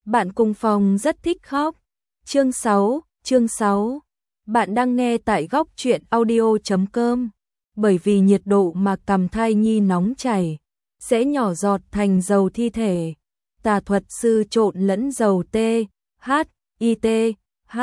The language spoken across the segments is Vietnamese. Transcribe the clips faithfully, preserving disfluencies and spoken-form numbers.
Bạn cùng phòng rất thích khóc. Chương sáu, chương sáu. Bạn đang nghe tại góc truyện audio chấm com. Bởi vì nhiệt độ mà cằm thai nhi nóng chảy, sẽ nhỏ giọt thành dầu thi thể. Tà thuật sư trộn lẫn dầu T, H, I T, H.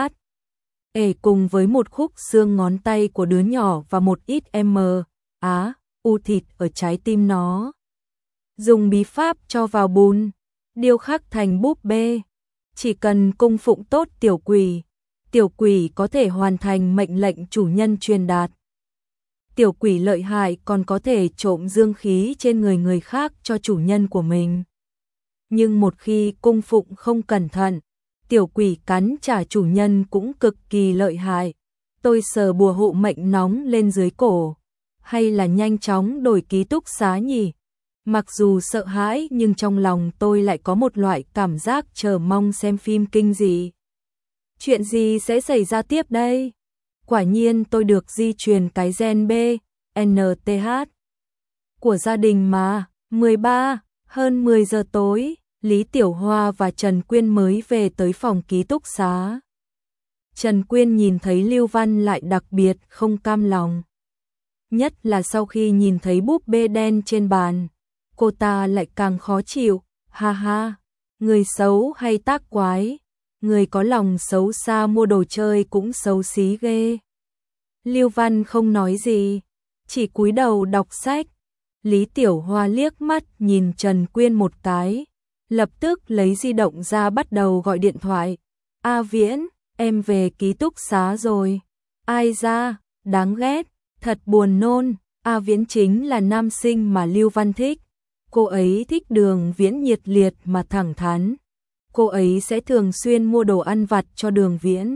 Ể cùng với một khúc xương ngón tay của đứa nhỏ và một ít M, Á, U thịt ở trái tim nó. Dùng bí pháp cho vào bùn, điêu khắc thành búp bê. Chỉ cần cung phụng tốt tiểu quỷ, tiểu quỷ có thể hoàn thành mệnh lệnh chủ nhân truyền đạt. Tiểu quỷ lợi hại còn có thể trộm dương khí trên người người khác cho chủ nhân của mình. Nhưng một khi cung phụng không cẩn thận, tiểu quỷ cắn trả chủ nhân cũng cực kỳ lợi hại. Tôi sờ bùa hộ mệnh nóng lên dưới cổ, hay là nhanh chóng đổi ký túc xá nhỉ? Mặc dù sợ hãi nhưng trong lòng tôi lại có một loại cảm giác chờ mong xem phim kinh dị. Chuyện gì sẽ xảy ra tiếp đây? Quả nhiên tôi được di truyền cái gen B, N T H của gia đình mà. mười ba, hơn mười giờ tối, Lý Tiểu Hoa và Trần Quyên mới về tới phòng ký túc xá. Trần Quyên nhìn thấy Lưu Văn lại đặc biệt không cam lòng. Nhất là sau khi nhìn thấy búp bê đen trên bàn, cô ta lại càng khó chịu. Ha ha, người xấu hay tác quái, người có lòng xấu xa mua đồ chơi cũng xấu xí ghê. Lưu Văn không nói gì, chỉ cúi đầu đọc sách. Lý Tiểu Hoa liếc mắt nhìn Trần Quyên một cái, lập tức lấy di động ra bắt đầu gọi điện thoại. A Viễn, em về ký túc xá rồi. Ai ra, đáng ghét, thật buồn nôn. A Viễn chính là nam sinh mà Lưu Văn thích. Cô ấy thích Đường Viễn nhiệt liệt mà thẳng thắn. Cô ấy sẽ thường xuyên mua đồ ăn vặt cho Đường Viễn,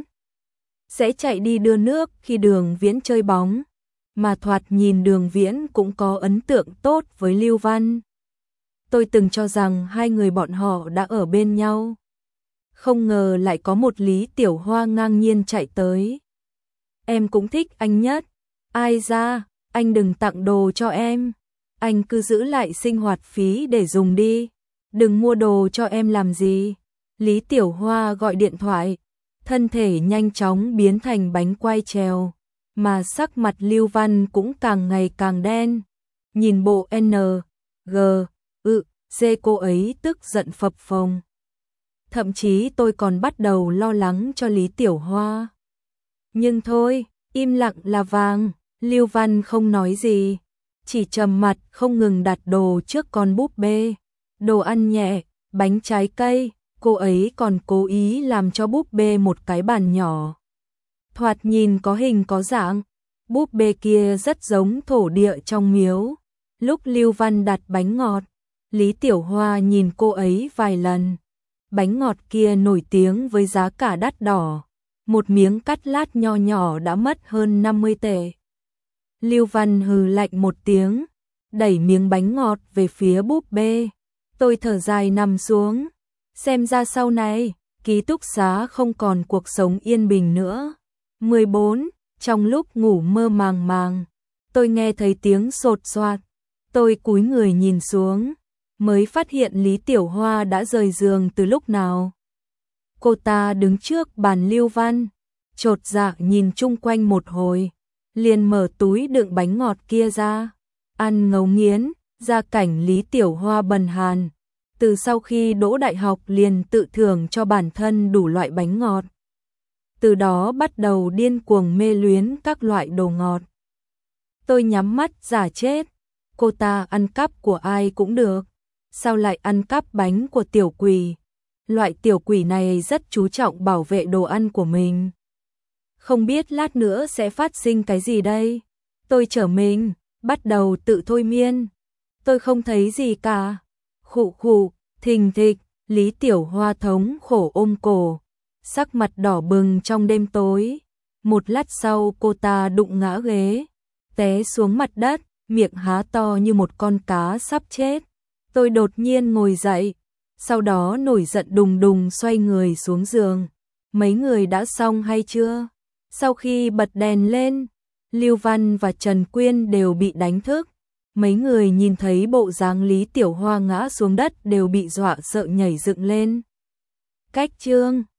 sẽ chạy đi đưa nước khi Đường Viễn chơi bóng, mà thoạt nhìn Đường Viễn cũng có ấn tượng tốt với Lưu Văn. Tôi từng cho rằng hai người bọn họ đã ở bên nhau, không ngờ lại có một Lý Tiểu Hoa ngang nhiên chạy tới. Em cũng thích anh nhất. Ai ra, anh đừng tặng đồ cho em, anh cứ giữ lại sinh hoạt phí để dùng đi, đừng mua đồ cho em làm gì. Lý Tiểu Hoa gọi điện thoại, thân thể nhanh chóng biến thành bánh quai trèo, mà sắc mặt Lưu Văn cũng càng ngày càng đen. Nhìn bộ N, G, ự, D cô ấy tức giận phập phồng. Thậm chí tôi còn bắt đầu lo lắng cho Lý Tiểu Hoa. Nhưng thôi, im lặng là vàng. Lưu Văn không nói gì, chỉ trầm mặt không ngừng đặt đồ trước con búp bê. Đồ ăn nhẹ, bánh trái cây, cô ấy còn cố ý làm cho búp bê một cái bàn nhỏ. Thoạt nhìn có hình có dạng, búp bê kia rất giống thổ địa trong miếu. Lúc Lưu Văn đặt bánh ngọt, Lý Tiểu Hoa nhìn cô ấy vài lần. Bánh ngọt kia nổi tiếng với giá cả đắt đỏ, một miếng cắt lát nho nhỏ đã mất hơn năm mươi tệ. Lưu Văn hừ lạnh một tiếng, đẩy miếng bánh ngọt về phía búp bê. Tôi thở dài nằm xuống, xem ra sau này, ký túc xá không còn cuộc sống yên bình nữa. mười bốn, trong lúc ngủ mơ màng màng, tôi nghe thấy tiếng sột soạt. Tôi cúi người nhìn xuống, mới phát hiện Lý Tiểu Hoa đã rời giường từ lúc nào. Cô ta đứng trước bàn Lưu Văn, chột dạ nhìn chung quanh một hồi, liền mở túi đựng bánh ngọt kia ra, ăn ngấu nghiến. Gia cảnh Lý Tiểu Hoa bần hàn, từ sau khi đỗ đại học liền tự thưởng cho bản thân đủ loại bánh ngọt. Từ đó bắt đầu điên cuồng mê luyến các loại đồ ngọt. Tôi nhắm mắt giả chết, cô ta ăn cắp của ai cũng được, sao lại ăn cắp bánh của tiểu quỷ? Loại tiểu quỷ này rất chú trọng bảo vệ đồ ăn của mình. Không biết lát nữa sẽ phát sinh cái gì đây? Tôi trở mình, bắt đầu tự thôi miên. Tôi không thấy gì cả. Khụ khụ, thình thịch, Lý Tiểu Hoa thống khổ ôm cổ, sắc mặt đỏ bừng trong đêm tối. Một lát sau cô ta đụng ngã ghế, té xuống mặt đất, miệng há to như một con cá sắp chết. Tôi đột nhiên ngồi dậy, sau đó nổi giận đùng đùng xoay người xuống giường. Mấy người đã xong hay chưa? Sau khi bật đèn lên, Lưu Văn và Trần Quyên đều bị đánh thức. Mấy người nhìn thấy bộ dáng Lý Tiểu Hoa ngã xuống đất đều bị dọa sợ nhảy dựng lên. cách chương